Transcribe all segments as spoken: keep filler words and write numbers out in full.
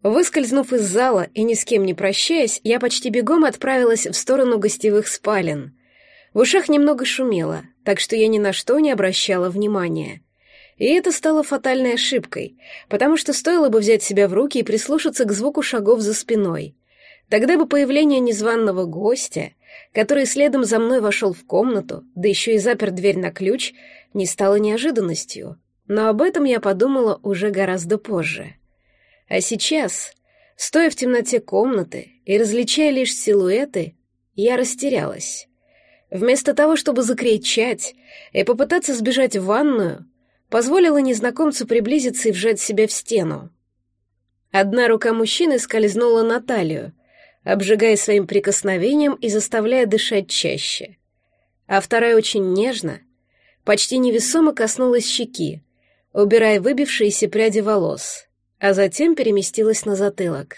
Выскользнув из зала и ни с кем не прощаясь, я почти бегом отправилась в сторону гостевых спален. В ушах немного шумело, так что я ни на что не обращала внимания. И это стало фатальной ошибкой, потому что стоило бы взять себя в руки и прислушаться к звуку шагов за спиной. Тогда бы появление незваного гостя, который следом за мной вошел в комнату, да еще и запер дверь на ключ, не стало неожиданностью. Но об этом я подумала уже гораздо позже. А сейчас, стоя в темноте комнаты и различая лишь силуэты, я растерялась. Вместо того, чтобы закричать и попытаться сбежать в ванную, позволила незнакомцу приблизиться и вжать себя в стену. Одна рука мужчины скользнула на талию, обжигая своим прикосновением и заставляя дышать чаще. А вторая очень нежно, почти невесомо коснулась щеки, убирая выбившиеся пряди волос, а затем переместилась на затылок.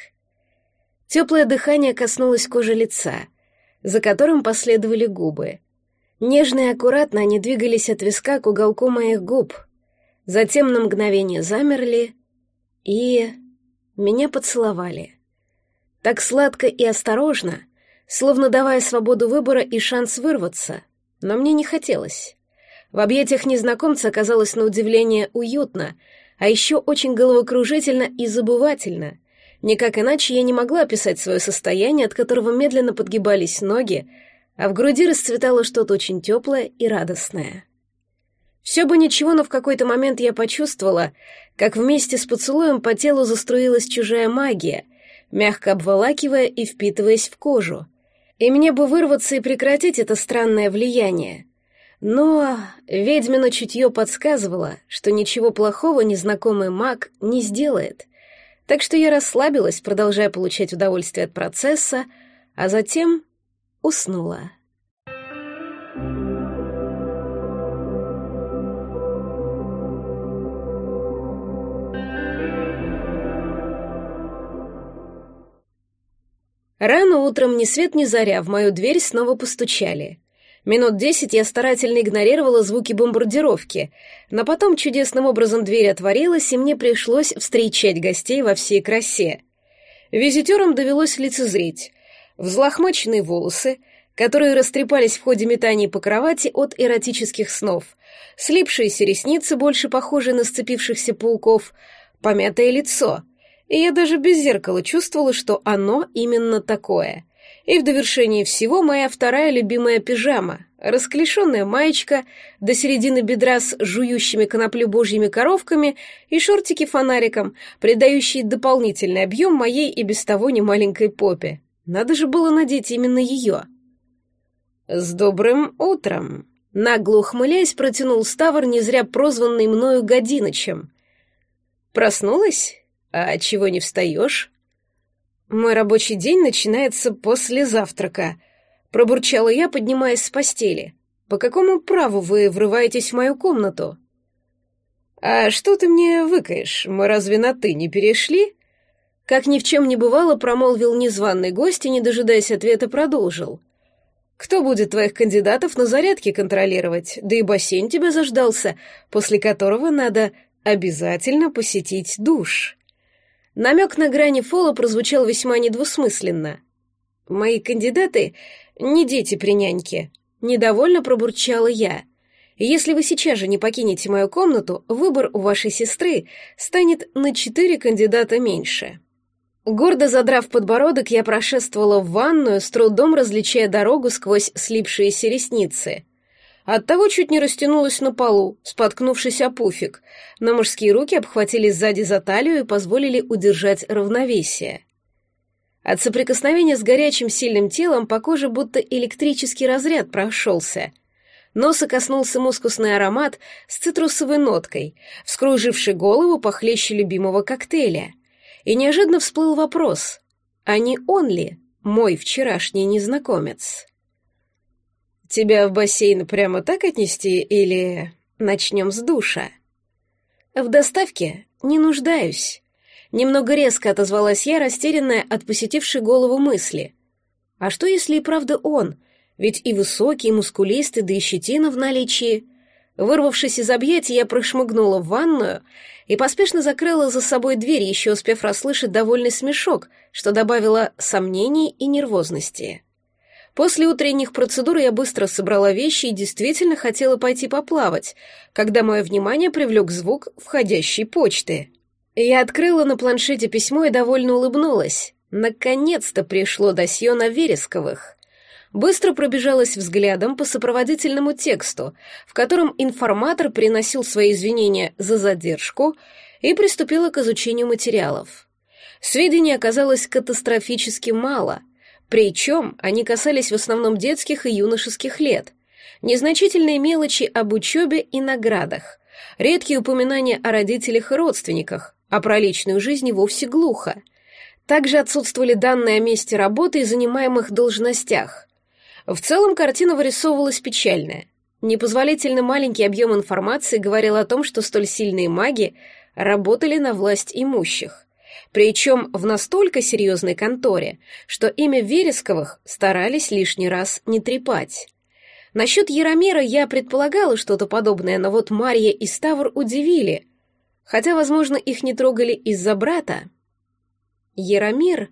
Теплое дыхание коснулось кожи лица, за которым последовали губы. Нежно и аккуратно они двигались от виска к уголку моих губ, затем на мгновение замерли и... меня поцеловали. Так сладко и осторожно, словно давая свободу выбора и шанс вырваться, но мне не хотелось. В объятиях незнакомца оказалось на удивление уютно, а еще очень головокружительно и забывательно. Никак иначе я не могла описать свое состояние, от которого медленно подгибались ноги, а в груди расцветало что-то очень теплое и радостное. Все бы ничего, но в какой-то момент я почувствовала, как вместе с поцелуем по телу заструилась чужая магия, мягко обволакивая и впитываясь в кожу. И мне бы вырваться и прекратить это странное влияние. Но ведьмино чутье подсказывало, что ничего плохого незнакомый маг не сделает. Так что я расслабилась, продолжая получать удовольствие от процесса, а затем уснула. Рано утром ни свет ни заря в мою дверь снова постучали. Минут десять я старательно игнорировала звуки бомбардировки, но потом чудесным образом дверь отворилась, и мне пришлось встречать гостей во всей красе. Визитерам довелось лицезреть взлохмаченные волосы, которые растрепались в ходе метаний по кровати от эротических снов, слипшиеся ресницы, больше похожие на сцепившихся пауков, помятое лицо, и я даже без зеркала чувствовала, что оно именно такое. И в довершении всего моя вторая любимая пижама, расклешенная маечка до середины бедра с жующими коноплю божьими коровками и шортики фонариком, придающие дополнительный объем моей и без того немаленькой попе. Надо же было надеть именно ее. «С добрым утром!» Нагло ухмыляясь, протянул Ставр, не зря прозванный мною Годинычем. «Проснулась? А чего не встаешь?» «Мой рабочий день начинается после завтрака», — пробурчала я, поднимаясь с постели. «По какому праву вы врываетесь в мою комнату?» «А что ты мне выкаешь? Мы разве на «ты» не перешли?» Как ни в чем не бывало, промолвил незваный гость и, не дожидаясь ответа, продолжил. «Кто будет твоих кандидатов на зарядке контролировать? Да и бассейн тебя заждался, после которого надо обязательно посетить душ». Намек на грани фола прозвучал весьма недвусмысленно. «Мои кандидаты не дети при няньке», — недовольно пробурчала я. «Если вы сейчас же не покинете мою комнату, выбор у вашей сестры станет на четыре кандидата меньше». Гордо задрав подбородок, я прошествовала в ванную, с трудом различая дорогу сквозь слипшиеся ресницы. Оттого чуть не растянулась на полу, споткнувшись о пуфик, но мужские руки обхватили сзади за талию и позволили удержать равновесие. От соприкосновения с горячим сильным телом по коже будто электрический разряд прошелся. Носа коснулся мускусный аромат с цитрусовой ноткой, вскруживший голову похлеще любимого коктейля. И неожиданно всплыл вопрос, а не он ли мой вчерашний незнакомец? «Тебя в бассейн прямо так отнести или начнем с душа?» «В доставке не нуждаюсь». Немного резко отозвалась я, растерянная от посетившей голову мысли. «А что, если и правда он? Ведь и высокий, и мускулистый, да и щетина в наличии. Вырвавшись из объятий, я прошмыгнула в ванную и поспешно закрыла за собой дверь, еще успев расслышать довольный смешок, что добавило сомнений и нервозности. После утренних процедур я быстро собрала вещи и действительно хотела пойти поплавать, когда мое внимание привлек звук входящей почты. Я открыла на планшете письмо и довольно улыбнулась. Наконец-то пришло досье на Вересковых. Быстро пробежалась взглядом по сопроводительному тексту, в котором информатор приносил свои извинения за задержку и приступила к изучению материалов. Сведений оказалось катастрофически мало, причем они касались в основном детских и юношеских лет, незначительные мелочи об учебе и наградах, редкие упоминания о родителях и родственниках, а про личную жизнь вовсе глухо. Также отсутствовали данные о месте работы и занимаемых должностях. В целом картина вырисовывалась печальная. Непозволительно маленький объем информации говорил о том, что столь сильные маги работали на власть имущих. Причем в настолько серьезной конторе, что имя Вересковых старались лишний раз не трепать. Насчет Яромира я предполагала что-то подобное, но вот Марья и Ставр удивили, хотя, возможно, их не трогали из-за брата. Яромир...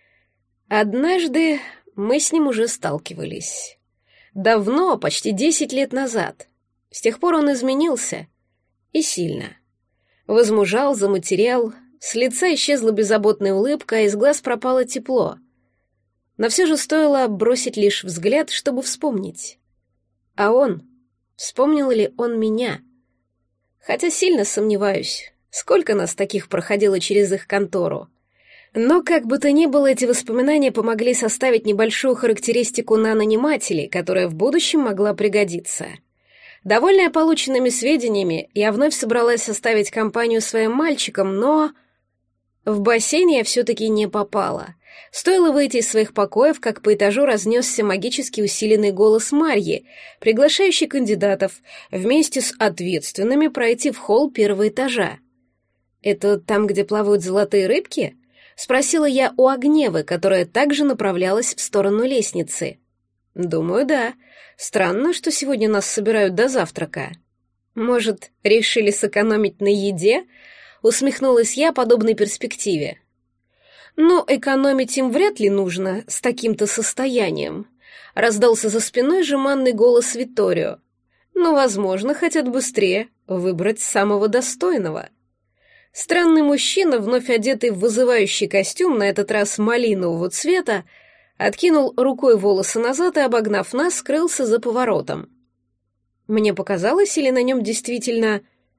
Однажды мы с ним уже сталкивались. Давно, почти десять лет назад. С тех пор он изменился. И сильно. Возмужал, заматерял, с лица исчезла беззаботная улыбка, а из глаз пропало тепло. Но все же стоило бросить лишь взгляд, чтобы вспомнить. А он? Вспомнил ли он меня? Хотя сильно сомневаюсь, сколько нас таких проходило через их контору. Но, как бы то ни было, эти воспоминания помогли составить небольшую характеристику на нанимателей, которая в будущем могла пригодиться. Довольная полученными сведениями, я вновь собралась составить компанию своим мальчикам, но... В бассейн я все-таки не попала. Стоило выйти из своих покоев, как по этажу разнесся магически усиленный голос Марьи, приглашающий кандидатов вместе с ответственными пройти в холл первого этажа. «Это там, где плавают золотые рыбки?» — спросила я у Огневы, которая также направлялась в сторону лестницы. «Думаю, да. Странно, что сегодня нас собирают до завтрака. Может, решили сэкономить на еде?» — усмехнулась я подобной перспективе. «Но экономить им вряд ли нужно с таким-то состоянием», — раздался за спиной жеманный голос Витторио. «Но, возможно, хотят быстрее выбрать самого достойного». Странный мужчина, вновь одетый в вызывающий костюм, на этот раз малинового цвета, откинул рукой волосы назад и, обогнав нас, скрылся за поворотом. Мне показалось, или на нем действительно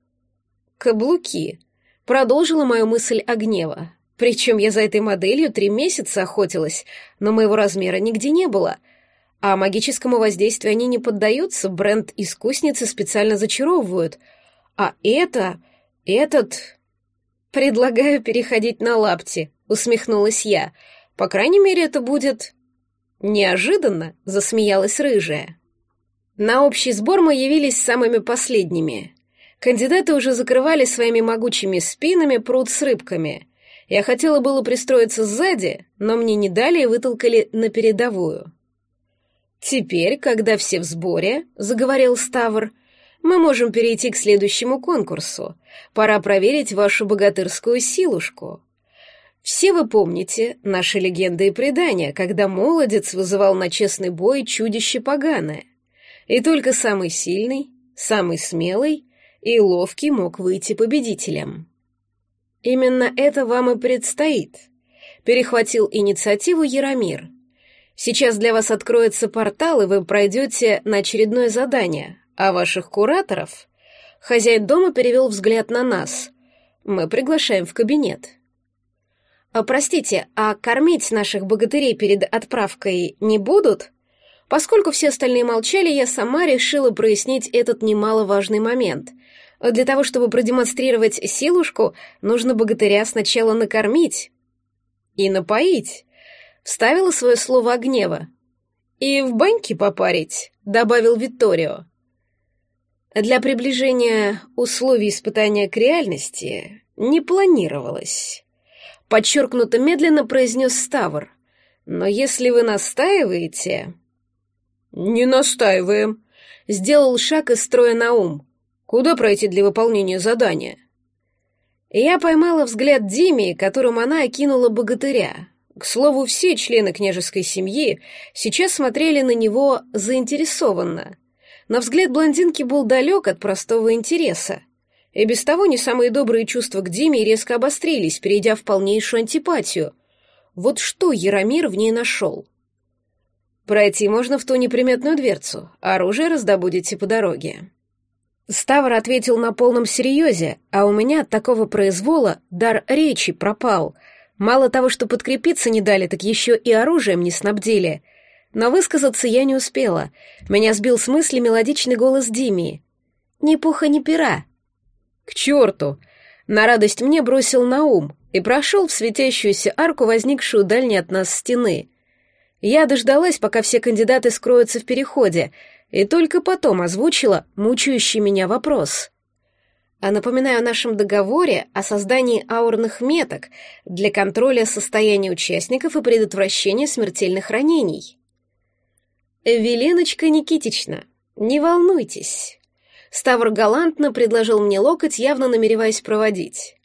каблуки? Продолжила мою мысль Огнева. Причем я за этой моделью три месяца охотилась, но моего размера нигде не было. А магическому воздействию они не поддаются, бренд искусницы специально зачаровывают. А это... этот... «Предлагаю переходить на лапти», — усмехнулась я. «По крайней мере, это будет...» «Неожиданно», — засмеялась рыжая. На общий сбор мы явились самыми последними. Кандидаты уже закрывали своими могучими спинами пруд с рыбками. Я хотела было пристроиться сзади, но мне не дали и вытолкали на передовую. «Теперь, когда все в сборе», — заговорил Ставр, — «мы можем перейти к следующему конкурсу. Пора проверить вашу богатырскую силушку. Все вы помните наши легенды и предания, когда молодец вызывал на честный бой чудище поганое. И только самый сильный, самый смелый и ловкий мог выйти победителем. Именно это вам и предстоит», — перехватил инициативу Яромир. «Сейчас для вас откроется портал, и вы пройдете на очередное задание. А ваших кураторов...» Хозяин дома перевел взгляд на нас. «Мы приглашаем в кабинет». «А, простите, а кормить наших богатырей перед отправкой не будут?» Поскольку все остальные молчали, я сама решила прояснить этот немаловажный момент. Для того, чтобы продемонстрировать силушку, нужно богатыря сначала накормить. «И напоить», — вставила свое слово Огнева. «И в баньке попарить», — добавил Витторио. Для приближения условий испытания к реальности не планировалось. Подчеркнуто медленно произнес Ставр. «Но если вы настаиваете...» «Не настаиваем», — сделал шаг из строя Наум. Куда пройти для выполнения задания?» Я поймала взгляд Димии, которым она окинула богатыря. К слову, все члены княжеской семьи сейчас смотрели на него заинтересованно. Но взгляд блондинки был далек от простого интереса. И без того не самые добрые чувства к Диме резко обострились, перейдя в полнейшую антипатию. Вот что Яромир в ней нашел? «Пройти можно в ту неприметную дверцу, оружие раздобудете по дороге». Ставр ответил на полном серьезе, а у меня от такого произвола дар речи пропал. Мало того, что подкрепиться не дали, так еще и оружием не снабдили. Но высказаться я не успела. Меня сбил с мысли мелодичный голос Димии. «Ни пуха, ни пера». «К черту!» На радость мне бросил на ум и прошел в светящуюся арку, возникшую дальней от нас стены. Я дождалась, пока все кандидаты скроются в переходе, и только потом озвучила мучающий меня вопрос. А напоминаю о нашем договоре о создании аурных меток для контроля состояния участников и предотвращения смертельных ранений. «Велиночка Никитична, не волнуйтесь». Ставр галантно предложил мне локоть, явно намереваясь проводить.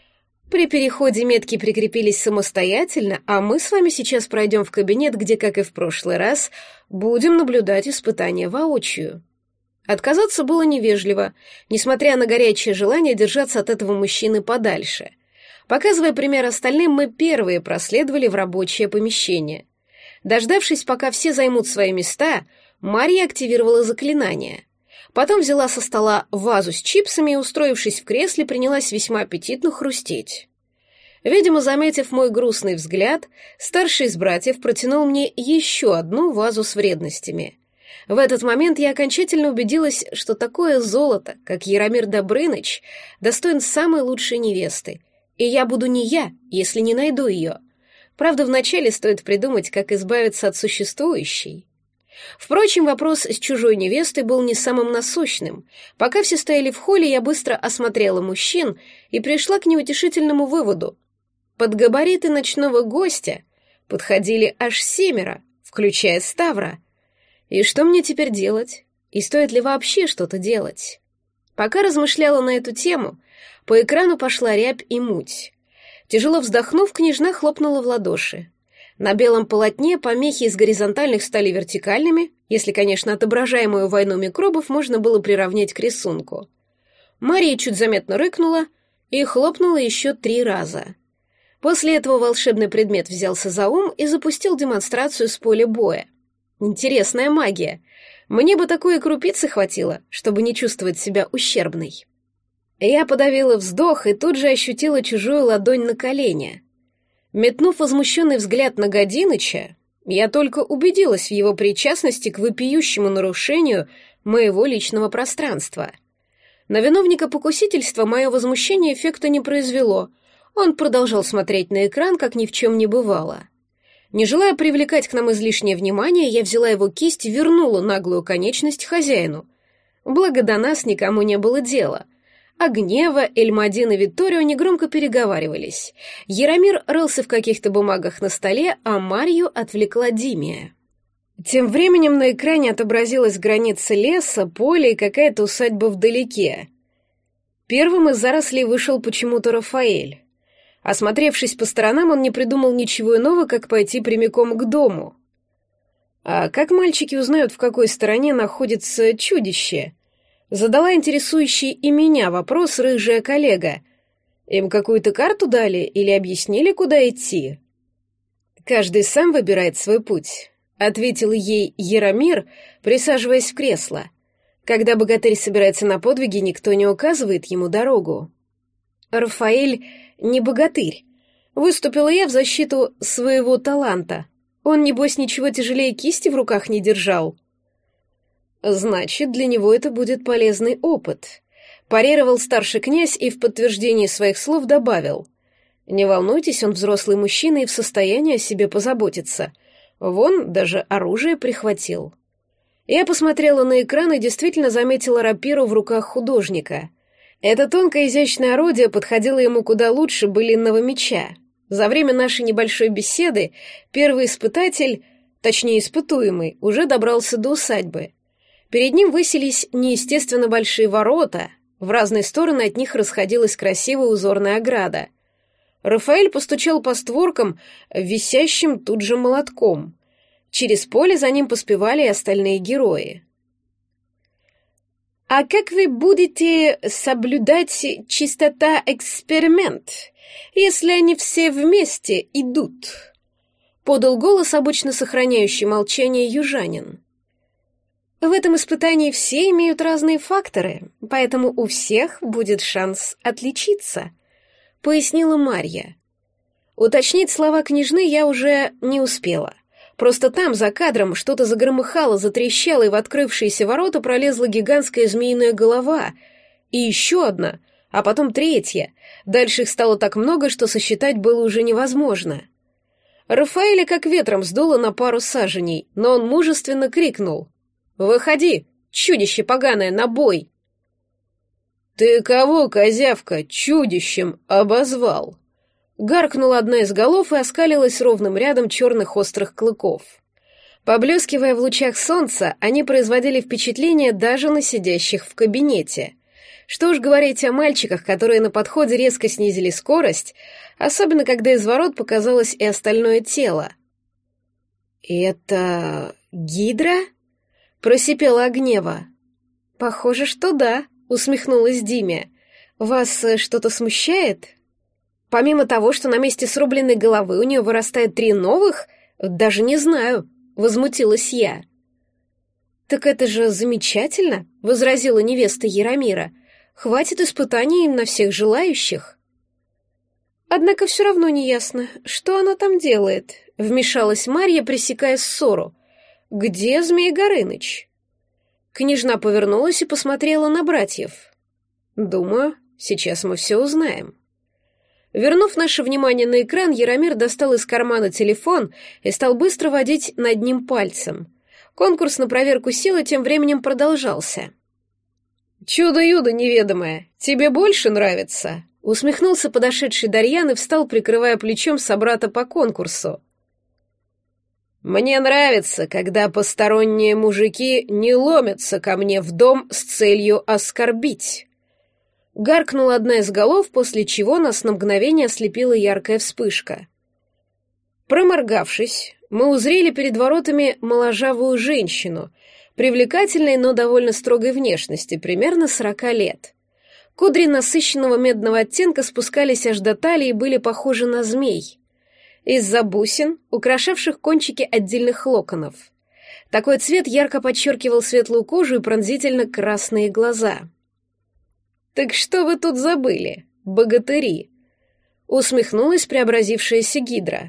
При переходе метки прикрепились самостоятельно, а мы с вами сейчас пройдем в кабинет, где, как и в прошлый раз, будем наблюдать испытания воочию. Отказаться было невежливо, несмотря на горячее желание держаться от этого мужчины подальше. Показывая пример остальным, мы первые проследовали в рабочее помещение. Дождавшись, пока все займут свои места, Марья активировала заклинание. Потом взяла со стола вазу с чипсами и, устроившись в кресле, принялась весьма аппетитно хрустеть. Видимо, заметив мой грустный взгляд, старший из братьев протянул мне еще одну вазу с вредностями. В этот момент я окончательно убедилась, что такое золото, как Яромир Добрыныч, достоин самой лучшей невесты. И я буду не я, если не найду ее. Правда, вначале стоит придумать, как избавиться от существующей. Впрочем, вопрос с чужой невестой был не самым насущным. Пока все стояли в холле, я быстро осмотрела мужчин и пришла к неутешительному выводу. Под габариты ночного гостя подходили аж семеро, включая Ставра. И что мне теперь делать? И стоит ли вообще что-то делать? Пока размышляла на эту тему, по экрану пошла рябь и муть. Тяжело вздохнув, княжна хлопнула в ладоши. На белом полотне помехи из горизонтальных стали вертикальными, если, конечно, отображаемую войну микробов можно было приравнять к рисунку. Мария чуть заметно рыкнула и хлопнула еще три раза. После этого волшебный предмет взялся за ум и запустил демонстрацию с поля боя. Интересная магия. Мне бы такой крупицы хватило, чтобы не чувствовать себя ущербной. Я подавила вздох и тут же ощутила чужую ладонь на колене. Метнув возмущенный взгляд на Годиныча, я только убедилась в его причастности к вопиющему нарушению моего личного пространства. На виновника покусительства мое возмущение эффекта не произвело. Он продолжал смотреть на экран, как ни в чем не бывало. Не желая привлекать к нам излишнее внимание, я взяла его кисть и вернула наглую конечность хозяину. Благо до нас никому не было дела. А Гнева, Эльмадин и Витторио негромко переговаривались. Яромир рылся в каких-то бумагах на столе, а Марью отвлекла Димия. Тем временем на экране отобразилась граница леса, поля и какая-то усадьба вдалеке. Первым из зарослей вышел почему-то Рафаэль. Осмотревшись по сторонам, он не придумал ничего иного, как пойти прямиком к дому. «А как мальчики узнают, в какой стороне находится чудище?» Задала интересующий и меня вопрос рыжая коллега. Им какую-то карту дали или объяснили, куда идти? «Каждый сам выбирает свой путь», — ответил ей Яромир, присаживаясь в кресло. «Когда богатырь собирается на подвиги, никто не указывает ему дорогу». «Рафаэль не богатырь. Выступила я в защиту своего таланта. Он, небось, ничего тяжелее кисти в руках не держал». «Значит, для него это будет полезный опыт», — парировал старший князь и в подтверждении своих слов добавил. «Не волнуйтесь, он взрослый мужчина и в состоянии о себе позаботиться. Вон, даже оружие прихватил». Я посмотрела на экран и действительно заметила рапиру в руках художника. Это тонкое изящное орудие подходило ему куда лучше былинного меча. За время нашей небольшой беседы первый испытатель, точнее испытуемый, уже добрался до усадьбы. Перед ним высились неестественно большие ворота, В разные стороны от них расходилась красивая узорная ограда. Рафаэль постучал по створкам, висящим тут же молотком. Через поле за ним поспевали и остальные герои. «А как вы будете соблюдать чистота эксперимент, если они все вместе идут?» — подал голос обычно сохраняющий молчание южанин. «В этом испытании все имеют разные факторы, поэтому у всех будет шанс отличиться», — пояснила Марья. Уточнить слова княжны я уже не успела. Просто там, за кадром, что-то загромыхало, затрещало, и в открывшиеся ворота пролезла гигантская змеиная голова. И еще одна, а потом третья. Дальше их стало так много, что сосчитать было уже невозможно. Рафаэля как ветром сдуло на пару саженей, но он мужественно крикнул: «Выходи, чудище поганое, на бой!» «Ты кого, козявка, чудищем обозвал?» Гаркнула одна из голов и оскалилась ровным рядом черных острых клыков. Поблескивая в лучах солнца, они производили впечатление даже на сидящих в кабинете. Что уж говорить о мальчиках, которые на подходе резко снизили скорость, особенно когда из ворот показалось и остальное тело. «Это Гидра?» — просипела Огнева. «Похоже, что да», — усмехнулась Диме. «Вас э, что-то смущает?» Помимо того, что на месте срубленной головы у нее вырастает три новых, даже не знаю, возмутилась я. «Так это же замечательно», — возразила невеста Яромира. «Хватит испытаний на всех желающих». «Однако все равно не ясно, что она там делает», — вмешалась Марья, пресекая ссору. «Где Змей Горыныч?» Княжна повернулась и посмотрела на братьев. «Думаю, сейчас мы все узнаем». Вернув наше внимание на экран, Яромир достал из кармана телефон и стал быстро водить над ним пальцем. Конкурс на проверку силы тем временем продолжался. «Чудо-юдо неведомое, тебе больше нравится?» — усмехнулся подошедший Дарьян и встал, прикрывая плечом собрата по конкурсу. «Мне нравится, когда посторонние мужики не ломятся ко мне в дом с целью оскорбить». Гаркнула одна из голов, после чего нас на мгновение ослепила яркая вспышка. Проморгавшись, мы узрели перед воротами моложавую женщину, привлекательной, но довольно строгой внешности, примерно сорока лет. Кудри насыщенного медного оттенка спускались аж до талии и были похожи на змей. Из-за бусин, украшавших кончики отдельных локонов. Такой цвет ярко подчеркивал светлую кожу и пронзительно красные глаза. «Так что вы тут забыли, богатыри?» — усмехнулась преобразившаяся Гидра.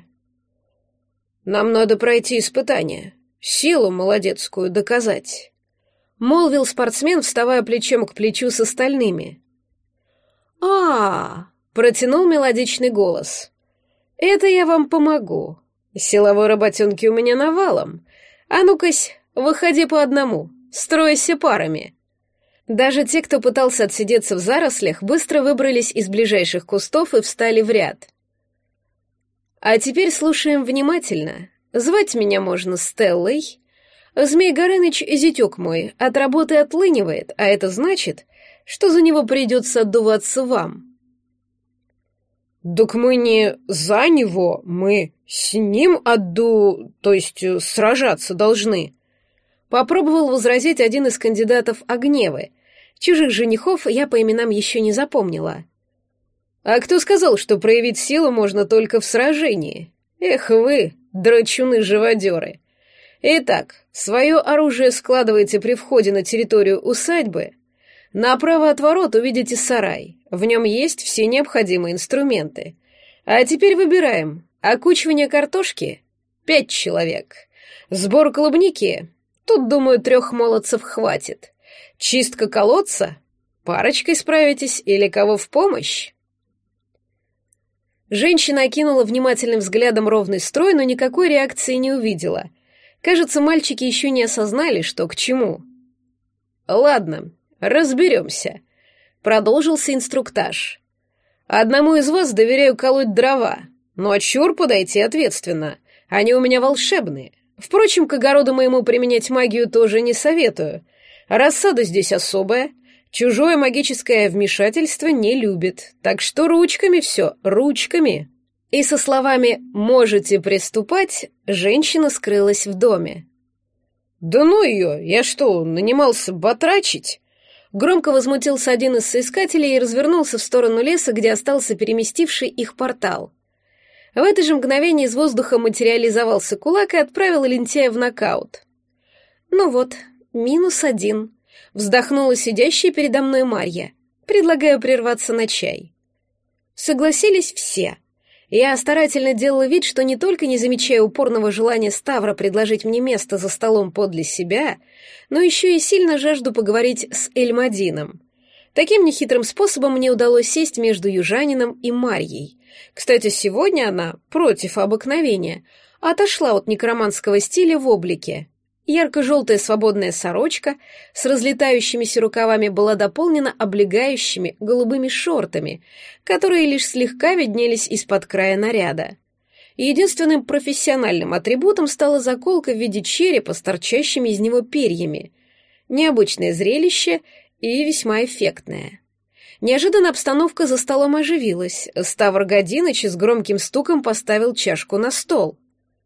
«Нам надо пройти испытание, силу молодецкую доказать», — молвил спортсмен, вставая плечом к плечу с остальными. «А-а-а!» — протянул мелодичный голос. «Это я вам помогу. Силовой работенки у меня навалом. А ну-кась, выходи по одному, стройся парами». Даже те, кто пытался отсидеться в зарослях, быстро выбрались из ближайших кустов и встали в ряд. А теперь слушаем внимательно. Звать меня можно Стеллой. Змей Горыныч, зятек мой, от работы отлынивает, а это значит, что за него придется отдуваться вам. «Так мы не за него, мы с ним отду... то есть сражаться должны», — попробовал возразить один из кандидатов Огневы. Чужих женихов я по именам еще не запомнила. «А кто сказал, что проявить силу можно только в сражении? Эх вы, драчуны-живодеры! Итак, свое оружие складывайте при входе на территорию усадьбы. Направо от ворот увидите сарай, в нем есть все необходимые инструменты. А теперь выбираем. Окучивание картошки — пять человек. Сбор клубники — тут, думаю, трех молодцев хватит. Чистка колодца? Парочкой справитесь или кого в помощь?» Женщина окинула внимательным взглядом ровный строй, но никакой реакции не увидела. Кажется, мальчики еще не осознали, что к чему. «Ладно, разберемся», — продолжился инструктаж. «Одному из вас доверяю колоть дрова, но от чур подойти ответственно. Они у меня волшебные. Впрочем, к огороду моему применять магию тоже не советую. Рассада здесь особая. Чужое магическое вмешательство не любит, так что ручками все, ручками. И со словами «можете приступать» женщина скрылась в доме. «Да ну ее, я что, нанимался батрачить?» Громко возмутился один из соискателей и развернулся в сторону леса, где остался переместивший их портал. В это же мгновение из воздуха материализовался кулак и отправил лентяя в нокаут. «Ну вот, минус один», — вздохнула сидящая передо мной Марья. «Предлагаю прерваться на чай». Согласились все. Я старательно делала вид, что не только не замечаю упорного желания Ставра предложить мне место за столом подле себя, но еще и сильно жажду поговорить с Эльмадином. Таким нехитрым способом мне удалось сесть между южанином и Марьей. Кстати, сегодня она, против обыкновения, отошла от некроманского стиля в облике. Ярко-желтая свободная сорочка с разлетающимися рукавами была дополнена облегающими голубыми шортами, которые лишь слегка виднелись из-под края наряда. Единственным профессиональным атрибутом стала заколка в виде черепа с торчащими из него перьями. Необычное зрелище и весьма эффектное. Неожиданно обстановка за столом оживилась. Ставр Годиныч с громким стуком поставил чашку на стол.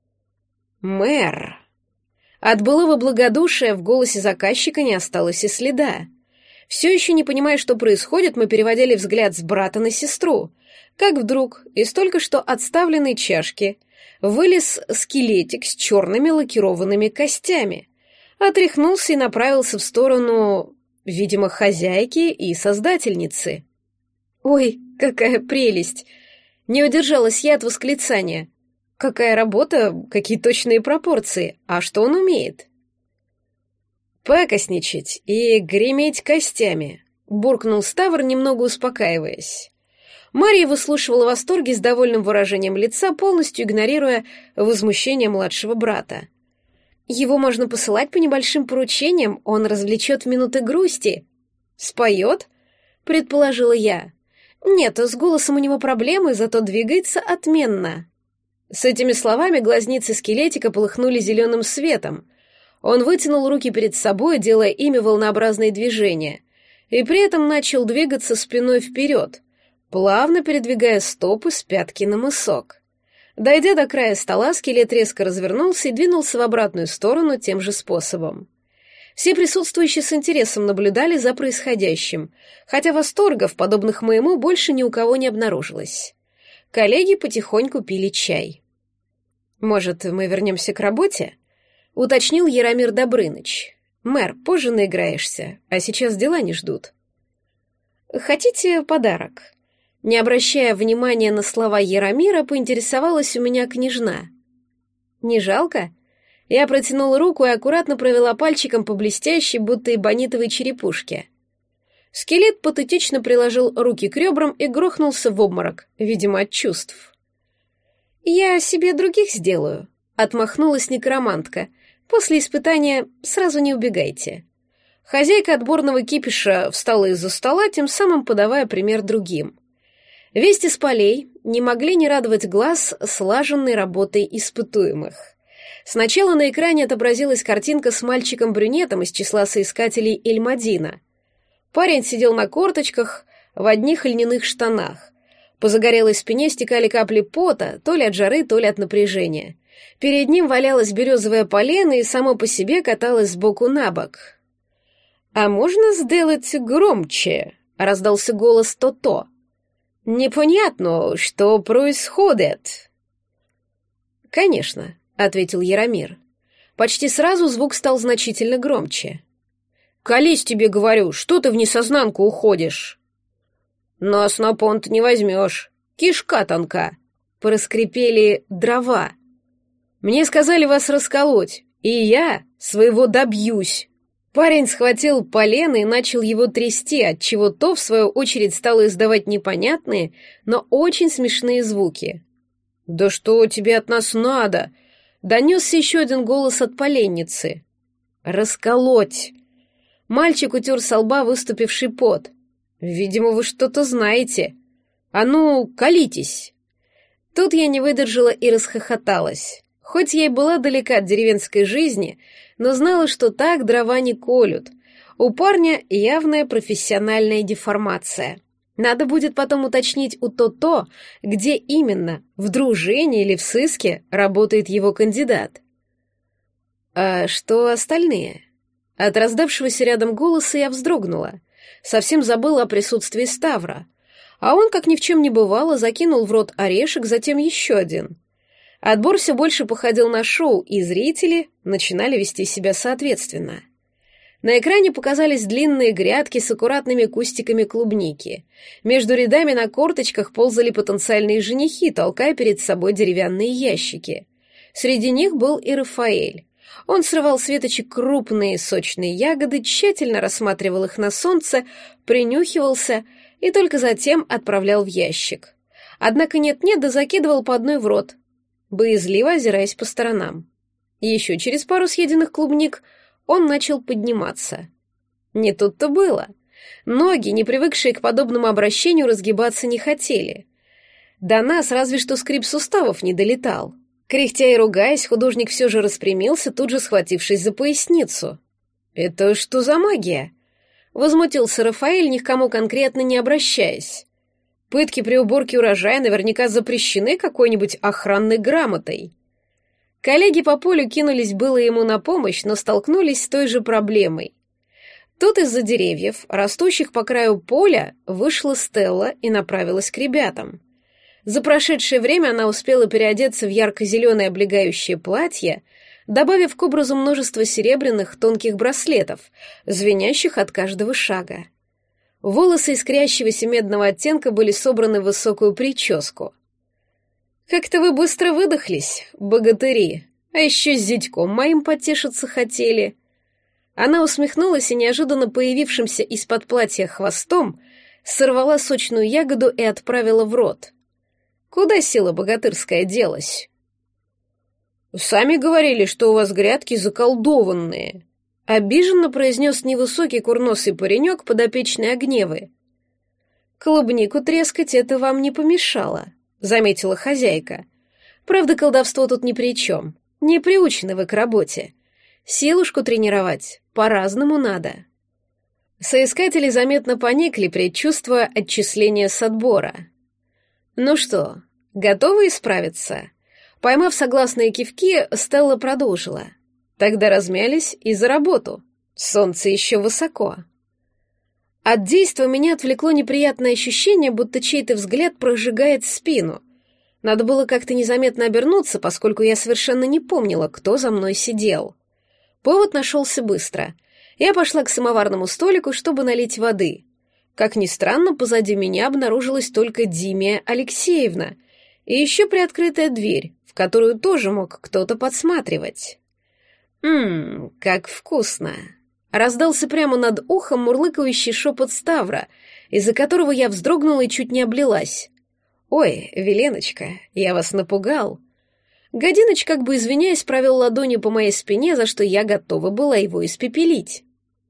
«Мэр!» От былого благодушия в голосе заказчика не осталось и следа. Все еще не понимая, что происходит, мы переводили взгляд с брата на сестру, как вдруг из только что отставленной чашки вылез скелетик с черными лакированными костями, отряхнулся и направился в сторону, видимо, хозяйки и создательницы. «Ой, какая прелесть!» Не удержалась я от восклицания. Какая работа, какие точные пропорции, а что он умеет? «Пакостничать и греметь костями», — буркнул Ставр, немного успокаиваясь. Марья выслушивала восторги с довольным выражением лица, полностью игнорируя возмущение младшего брата. «Его можно посылать по небольшим поручениям, он развлечет в минуты грусти». «Споет?» — предположила я. «Нет, с голосом у него проблемы, зато двигается отменно». С этими словами глазницы скелетика полыхнули зеленым светом. Он вытянул руки перед собой, делая ими волнообразные движения, и при этом начал двигаться спиной вперед, плавно передвигая стопы с пятки на мысок. Дойдя до края стола, скелет резко развернулся и двинулся в обратную сторону тем же способом. Все присутствующие с интересом наблюдали за происходящим, хотя восторгов, подобных моему, больше ни у кого не обнаружилось. Коллеги потихоньку пили чай. «Может, мы вернемся к работе?» — уточнил Яромир Добрыныч. «Мэр, позже наиграешься, а сейчас дела не ждут». «Хотите подарок?» Не обращая внимания на слова Яромира, поинтересовалась у меня княжна. «Не жалко?» Я протянула руку и аккуратно провела пальчиком по блестящей, будто эбонитовой черепушке. Скелет патетично приложил руки к ребрам и грохнулся в обморок, видимо, от чувств. «Я себе других сделаю», — отмахнулась некромантка. «После испытания сразу не убегайте». Хозяйка отборного кипиша встала из-за стола, тем самым подавая пример другим. Вести с полей не могли не радовать глаз слаженной работой испытуемых. Сначала на экране отобразилась картинка с мальчиком-брюнетом из числа соискателей Эльмадина. Парень сидел на корточках в одних льняных штанах. По загорелой спине стекали капли пота, то ли от жары, то ли от напряжения. Перед ним валялось березовое полено и само по себе каталось сбоку на бок. «А можно сделать громче?» — раздался голос То-То. «Непонятно, что происходит». «Конечно», — ответил Яромир. Почти сразу звук стал значительно громче. «Колись тебе, говорю, что ты в несознанку уходишь?» «Нас на понт не возьмешь, кишка тонка», — проскрипели дрова. «Мне сказали вас расколоть, и я своего добьюсь». Парень схватил полено и начал его трясти, отчего то, в свою очередь, стало издавать непонятные, но очень смешные звуки. «Да что тебе от нас надо?» — донесся еще один голос от поленницы. «Расколоть!» Мальчик утер со лба выступивший пот. «Видимо, вы что-то знаете. А ну, колитесь!» Тут я не выдержала и расхохоталась. Хоть я и была далека от деревенской жизни, но знала, что так дрова не колют. У парня явная профессиональная деформация. Надо будет потом уточнить у То-То, где именно, в дружине или в сыске, работает его кандидат. А что остальные? От раздавшегося рядом голоса я вздрогнула. Совсем забыла о присутствии Ставра. А он, как ни в чем не бывало, закинул в рот орешек, затем еще один. Отбор все больше походил на шоу, и зрители начинали вести себя соответственно. На экране показались длинные грядки с аккуратными кустиками клубники. Между рядами на корточках ползали потенциальные женихи, толкая перед собой деревянные ящики. Среди них был и Рафаэль. Он срывал с веточек крупные сочные ягоды, тщательно рассматривал их на солнце, принюхивался и только затем отправлял в ящик. Однако нет-нет, да закидывал по одной в рот, боязливо озираясь по сторонам. Еще через пару съеденных клубник он начал подниматься. Не тут-то было. Ноги, не привыкшие к подобному обращению, разгибаться не хотели. До нас разве что скрип суставов не долетал. Кряхтя и ругаясь, художник все же распрямился, тут же схватившись за поясницу. «Это что за магия?» — возмутился Рафаэль, ни к кому конкретно не обращаясь. «Пытки при уборке урожая наверняка запрещены какой-нибудь охранной грамотой». Коллеги по полю кинулись было ему на помощь, но столкнулись с той же проблемой. Тут из-за деревьев, растущих по краю поля, вышла Стелла и направилась к ребятам. За прошедшее время она успела переодеться в ярко-зеленое облегающее платье, добавив к образу множество серебряных тонких браслетов, звенящих от каждого шага. Волосы искрящегося медного оттенка были собраны в высокую прическу. «Как-то вы быстро выдохлись, богатыри, а еще с зятьком моим потешиться хотели». Она усмехнулась и неожиданно появившимся из-под платья хвостом сорвала сочную ягоду и отправила в рот. Куда сила богатырская делась? «Сами говорили, что у вас грядки заколдованные», — обиженно произнес невысокий курносый паренек, подопечный Огневы. «Клубнику трескать это вам не помешало», — заметила хозяйка. «Правда, колдовство тут ни при чем. Не приучены вы к работе. Силушку тренировать по-разному надо». Соискатели заметно поникли, предчувствуя отчисление с отбора. «Ну что, готовы исправиться?» Поймав согласные кивки, Стелла продолжила. «Тогда размялись и за работу. Солнце еще высоко». От действа меня отвлекло неприятное ощущение, будто чей-то взгляд прожигает спину. Надо было как-то незаметно обернуться, поскольку я совершенно не помнила, кто за мной сидел. Повод нашелся быстро. Я пошла к самоварному столику, чтобы налить воды. Как ни странно, позади меня обнаружилась только Димия Алексеевна и еще приоткрытая дверь, в которую тоже мог кто-то подсматривать. «Ммм, как вкусно!» Раздался прямо над ухом мурлыкающий шепот Ставра, из-за которого я вздрогнула и чуть не облилась. «Ой, Веленочка, я вас напугал!» Годиныч, как бы извиняясь, провел ладонью по моей спине, за что я готова была его испепелить.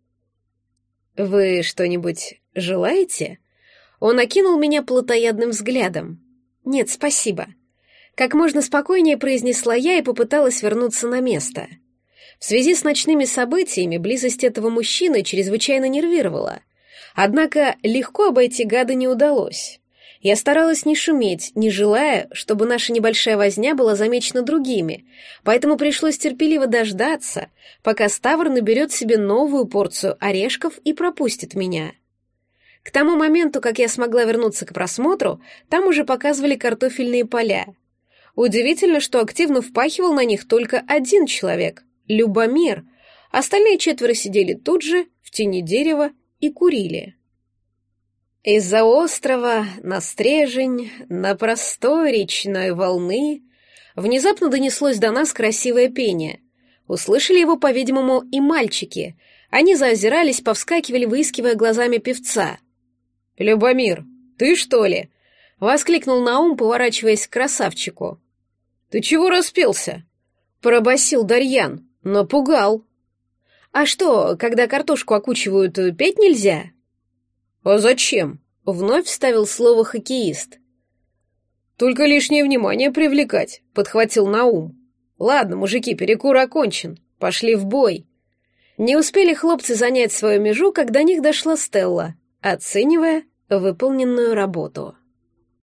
«Вы что-нибудь желаете?» Он окинул меня плотоядным взглядом. «Нет, спасибо». Как можно спокойнее произнесла я и попыталась вернуться на место. В связи с ночными событиями близость этого мужчины чрезвычайно нервировала. Однако легко обойти гада не удалось. Я старалась не шуметь, не желая, чтобы наша небольшая возня была замечена другими, поэтому пришлось терпеливо дождаться, пока Ставр наберет себе новую порцию орешков и пропустит меня. К тому моменту, как я смогла вернуться к просмотру, там уже показывали картофельные поля. Удивительно, что активно впахивал на них только один человек — Любомир. Остальные четверо сидели тут же, в тени дерева, и курили. Из-за острова на стрежень, на простой речной волны внезапно донеслось до нас красивое пение. Услышали его, по-видимому, и мальчики. Они заозирались, повскакивали, выискивая глазами певца. «Любомир, ты что ли?» — воскликнул Наум, поворачиваясь к красавчику. «Ты чего распелся?» — пробасил Дарьян. «Напугал». «А что, когда картошку окучивают, петь нельзя?» «А зачем?» — вновь вставил слово хоккеист. «Только лишнее внимание привлекать», — подхватил Наум. «Ладно, мужики, перекур окончен. Пошли в бой». Не успели хлопцы занять свою межу, как до них дошла Стелла, оценивая выполненную работу.